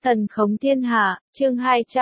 Thần khống thiên hạ, chương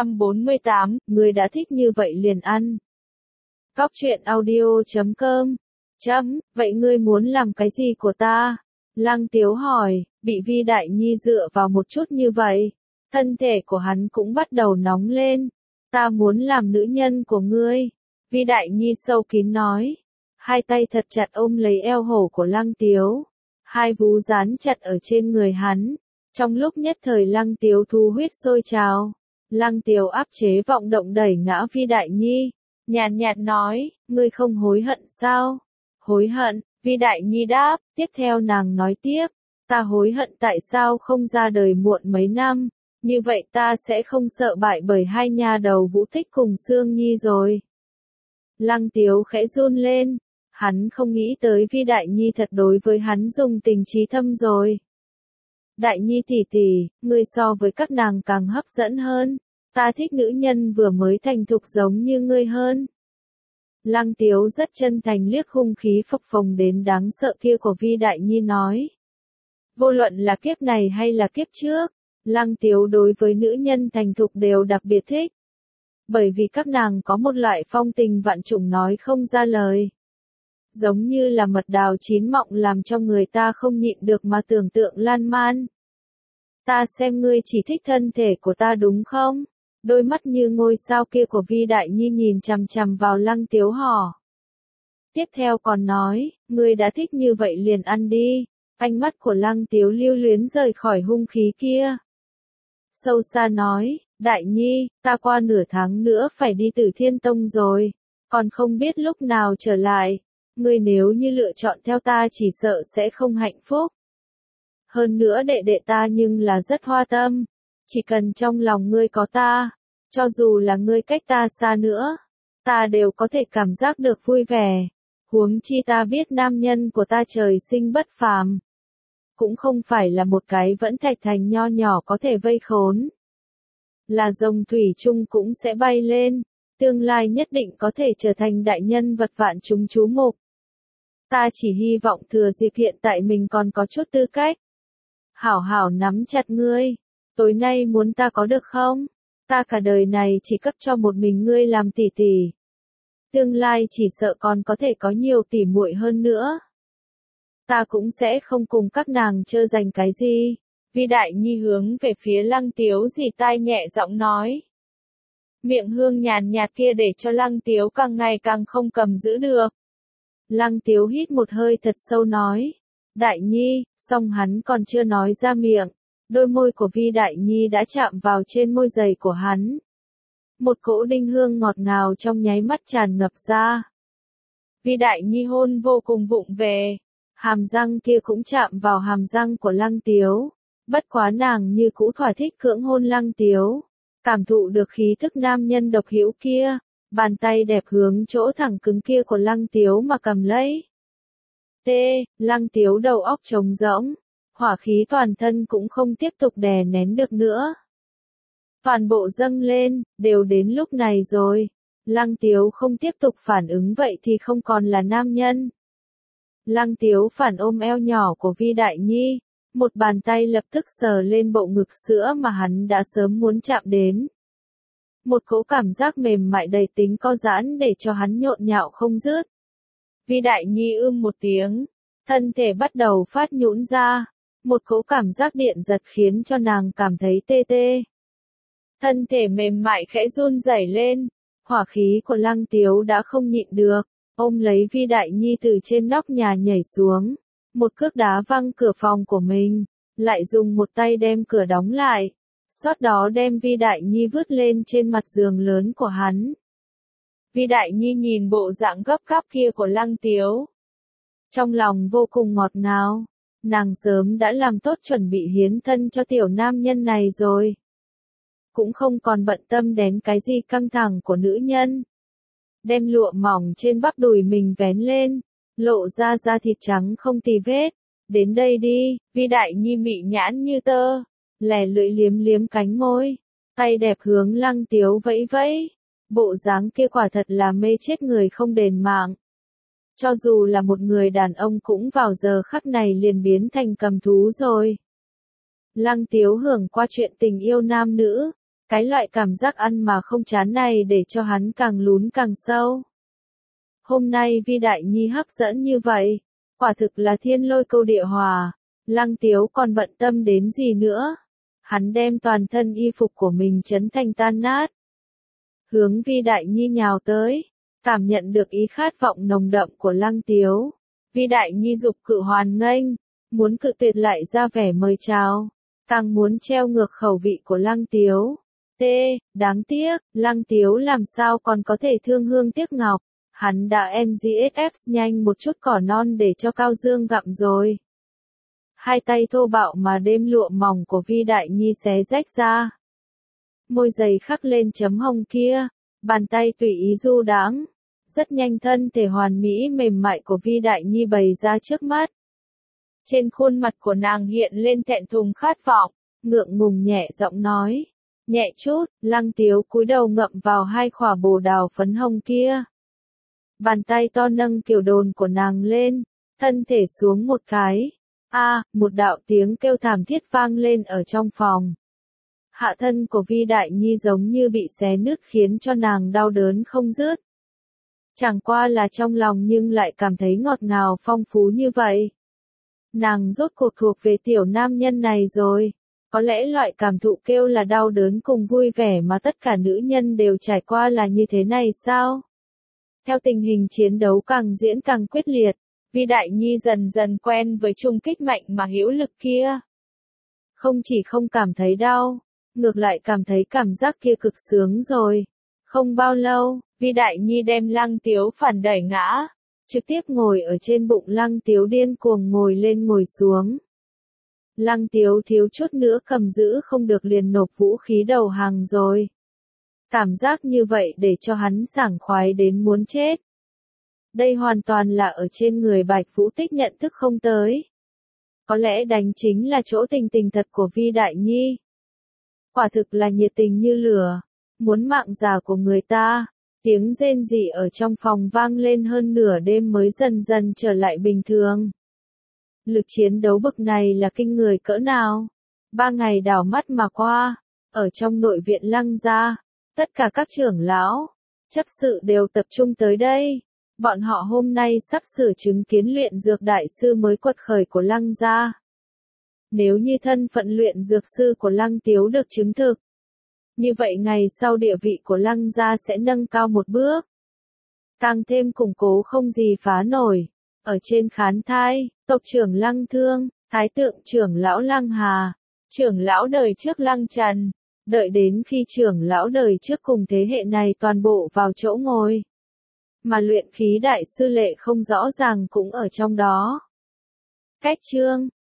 248, người đã thích như vậy liền ăn. Cóc truyện audio.com. Vậy ngươi muốn làm cái gì của ta? Lăng Tiếu hỏi, bị Vi Đại Nhi dựa vào một chút như vậy. Thân thể của hắn cũng bắt đầu nóng lên. Ta muốn làm nữ nhân của ngươi. Vi Đại Nhi sâu kín nói. Hai tay thật chặt ôm lấy eo hổ của Lăng Tiếu. Hai vú dán chặt ở trên người hắn. Trong lúc nhất thời Lăng Tiếu thu huyết sôi trào. Lăng Tiếu áp chế vọng động đẩy ngã Vi Đại Nhi. Nhàn nhạt nói, ngươi không hối hận sao? Hối hận, Vi Đại Nhi đáp, tiếp theo nàng nói tiếp. Ta hối hận tại sao không ra đời muộn mấy năm. Như vậy ta sẽ không sợ bại bởi hai nhà đầu Vũ Tích cùng Sương Nhi rồi. Lăng Tiếu khẽ run lên. Hắn không nghĩ tới Vi Đại Nhi thật đối với hắn dùng tình trí thâm rồi. Đại Nhi tỷ tỷ, ngươi so với các nàng càng hấp dẫn hơn. Ta thích nữ nhân vừa mới thành thục giống như ngươi hơn. Lăng Tiếu rất chân thành liếc hung khí phập phồng đến đáng sợ kia của Vi Đại Nhi nói. Vô luận là kiếp này hay là kiếp trước, Lăng Tiếu đối với nữ nhân thành thục đều đặc biệt thích. Bởi vì các nàng có một loại phong tình vạn trùng nói không ra lời. Giống như là mật đào chín mọng làm cho người ta không nhịn được mà tưởng tượng lan man. Ta xem ngươi chỉ thích thân thể của ta đúng không? Đôi mắt như ngôi sao kia của Vi Đại Nhi nhìn chằm chằm vào Lăng Tiếu hò. Tiếp theo còn nói, ngươi đã thích như vậy liền ăn đi. Ánh mắt của Lăng Tiếu lưu luyến rời khỏi hung khí kia. Sâu xa nói, Đại Nhi, ta qua nửa tháng nữa phải đi Tử Thiên Tông rồi. Còn không biết lúc nào trở lại. Ngươi nếu như lựa chọn theo ta chỉ sợ sẽ không hạnh phúc. Hơn nữa đệ đệ ta nhưng là rất hoa tâm. Chỉ cần trong lòng ngươi có ta, cho dù là ngươi cách ta xa nữa, ta đều có thể cảm giác được vui vẻ. Huống chi ta biết nam nhân của ta trời sinh bất phàm. Cũng không phải là một cái vẫn thạch thành nho nhỏ có thể vây khốn. Là rồng thủy chung cũng sẽ bay lên, tương lai nhất định có thể trở thành đại nhân vật vạn chúng chú mục. Ta chỉ hy vọng thừa dịp hiện tại mình còn có chút tư cách. Hảo hảo nắm chặt ngươi. Tối nay muốn ta có được không? Ta cả đời này chỉ cấp cho một mình ngươi làm tỷ tỷ. Tương lai chỉ sợ còn có thể có nhiều tỷ muội hơn nữa. Ta cũng sẽ không cùng các nàng chơi giành cái gì. Vi Đại Nhi hướng về phía Lăng Tiếu dì tai nhẹ giọng nói. Miệng hương nhàn nhạt kia để cho Lăng Tiếu càng ngày càng không cầm giữ được. Lăng Tiếu hít một hơi thật sâu nói. Đại Nhi, song hắn còn chưa nói ra miệng. Đôi môi của Vi Đại Nhi đã chạm vào trên môi dày của hắn. Một cỗ đinh hương ngọt ngào trong nháy mắt tràn ngập ra. Vi Đại Nhi hôn vô cùng vụng về. Hàm răng kia cũng chạm vào hàm răng của Lăng Tiếu. Bất quá nàng như cũ thỏa thích cưỡng hôn Lăng Tiếu. Cảm thụ được khí thức nam nhân độc hữu kia. Bàn tay đẹp hướng chỗ thẳng cứng kia của Lăng Tiếu mà cầm lấy. Lăng Tiếu đầu óc trống rỗng. Hỏa khí toàn thân cũng không tiếp tục đè nén được nữa. Toàn bộ dâng lên, đều đến lúc này rồi. Lăng Tiếu không tiếp tục phản ứng vậy thì không còn là nam nhân. Lăng Tiếu phản ôm eo nhỏ của Vi Đại Nhi. Một bàn tay lập tức sờ lên bộ ngực sữa mà hắn đã sớm muốn chạm đến. Một cỗ cảm giác mềm mại đầy tính co giãn để cho hắn nhộn nhạo không dứt. Vi Đại Nhi một tiếng. Thân thể bắt đầu phát nhũn ra. Một cỗ cảm giác điện giật khiến cho nàng cảm thấy tê tê. Thân thể mềm mại khẽ run rẩy lên. Hỏa khí của Lăng Tiếu đã không nhịn được. Ôm lấy Vi Đại Nhi từ trên nóc nhà nhảy xuống. Một cước đá văng cửa phòng của mình. Lại dùng một tay đem cửa đóng lại. Sau đó đem Vi Đại Nhi vứt lên trên mặt giường lớn của hắn. Vi Đại Nhi nhìn bộ dạng gấp gáp kia của Lăng Tiếu. Trong lòng vô cùng ngọt ngào. Nàng sớm đã làm tốt chuẩn bị hiến thân cho tiểu nam nhân này rồi. Cũng không còn bận tâm đến cái gì căng thẳng của nữ nhân. Đem lụa mỏng trên bắp đùi mình vén lên. Lộ ra da thịt trắng không tì vết. Đến đây đi, Vi Đại Nhi mị nhãn như tơ. Lè lưỡi liếm liếm cánh môi. Tay đẹp hướng Lăng Tiếu vẫy vẫy. Bộ dáng kia quả thật là mê chết người không đền mạng. Cho dù là một người đàn ông cũng vào giờ khắc này liền biến thành cầm thú rồi. Lăng Tiếu hưởng qua chuyện tình yêu nam nữ, cái loại cảm giác ăn mà không chán này để cho hắn càng lún càng sâu. Hôm nay Vi Đại Nhi hấp dẫn như vậy, quả thực là thiên lôi câu địa hòa, Lăng Tiếu còn bận tâm đến gì nữa. Hắn đem toàn thân y phục của mình chấn thành tan nát. Hướng Vi Đại Nhi nhào tới, cảm nhận được ý khát vọng nồng đậm của Lăng Tiếu. Vi Đại Nhi dục cự hoàn nghênh, muốn cự tuyệt lại ra vẻ mời chào, càng muốn treo ngược khẩu vị của Lăng Tiếu. Đáng tiếc, Lăng Tiếu làm sao còn có thể thương hương tiếc ngọc, hắn đã NGSF nhanh một chút cỏ non để cho Cao Dương gặm rồi. Hai tay thô bạo mà đêm lụa mỏng của Vi Đại Nhi xé rách ra. Môi dày khắc lên chấm hồng kia, bàn tay tùy ý du đãng, rất nhanh thân thể hoàn mỹ mềm mại của Vi Đại Nhi bày ra trước mắt. Trên khuôn mặt của nàng hiện lên thẹn thùng khát vọng, ngượng ngùng nhẹ giọng nói, nhẹ chút, Lăng Tiếu cúi đầu ngậm vào hai khỏa bồ đào phấn hồng kia. Bàn tay to nâng kiểu đồn của nàng lên, thân thể xuống một cái. Một đạo tiếng kêu thảm thiết vang lên ở trong phòng. Hạ thân của Vi Đại Nhi giống như bị xé nứt khiến cho nàng đau đớn không dứt. Chẳng qua là trong lòng nhưng lại cảm thấy ngọt ngào phong phú như vậy. Nàng rốt cuộc thuộc về tiểu nam nhân này rồi. Có lẽ loại cảm thụ kêu là đau đớn cùng vui vẻ mà tất cả nữ nhân đều trải qua là như thế này sao? Theo tình hình chiến đấu càng diễn càng quyết liệt, Vi Đại Nhi dần dần quen với trung kích mạnh mà hữu lực kia. Không chỉ không cảm thấy đau, ngược lại cảm thấy cảm giác kia cực sướng rồi. Không bao lâu, Vi Đại Nhi đem Lăng Tiếu phản đẩy ngã, trực tiếp ngồi ở trên bụng Lăng Tiếu điên cuồng ngồi lên ngồi xuống. Lăng Tiếu thiếu chút nữa cầm giữ không được liền nộp vũ khí đầu hàng rồi. Cảm giác như vậy để cho hắn sảng khoái đến muốn chết. Đây hoàn toàn là ở trên người Bạch Vũ Tích nhận thức không tới. Có lẽ đánh chính là chỗ tình tình thật của Vi Đại Nhi. Quả thực là nhiệt tình như lửa, muốn mạng già của người ta. Tiếng rên rỉ ở trong phòng vang lên hơn nửa đêm mới dần dần trở lại bình thường. Lực chiến đấu bực này là kinh người cỡ nào? 3 ngày đảo mắt mà qua, ở trong nội viện Lăng gia, tất cả các trưởng lão, chấp sự đều tập trung tới đây. Bọn họ hôm nay sắp sửa chứng kiến luyện dược đại sư mới quật khởi của Lăng gia. Nếu như thân phận luyện dược sư của Lăng Tiếu được chứng thực, như vậy ngày sau địa vị của Lăng gia sẽ nâng cao một bước. Càng thêm củng cố không gì phá nổi. Ở trên khán thai, tộc trưởng Lăng Thương, thái tượng trưởng lão Lăng Hà, trưởng lão đời trước Lăng Trần, đợi đến khi trưởng lão đời trước cùng thế hệ này toàn bộ vào chỗ ngồi. Mà luyện khí đại sư Lệ không rõ ràng cũng ở trong đó. Cách chương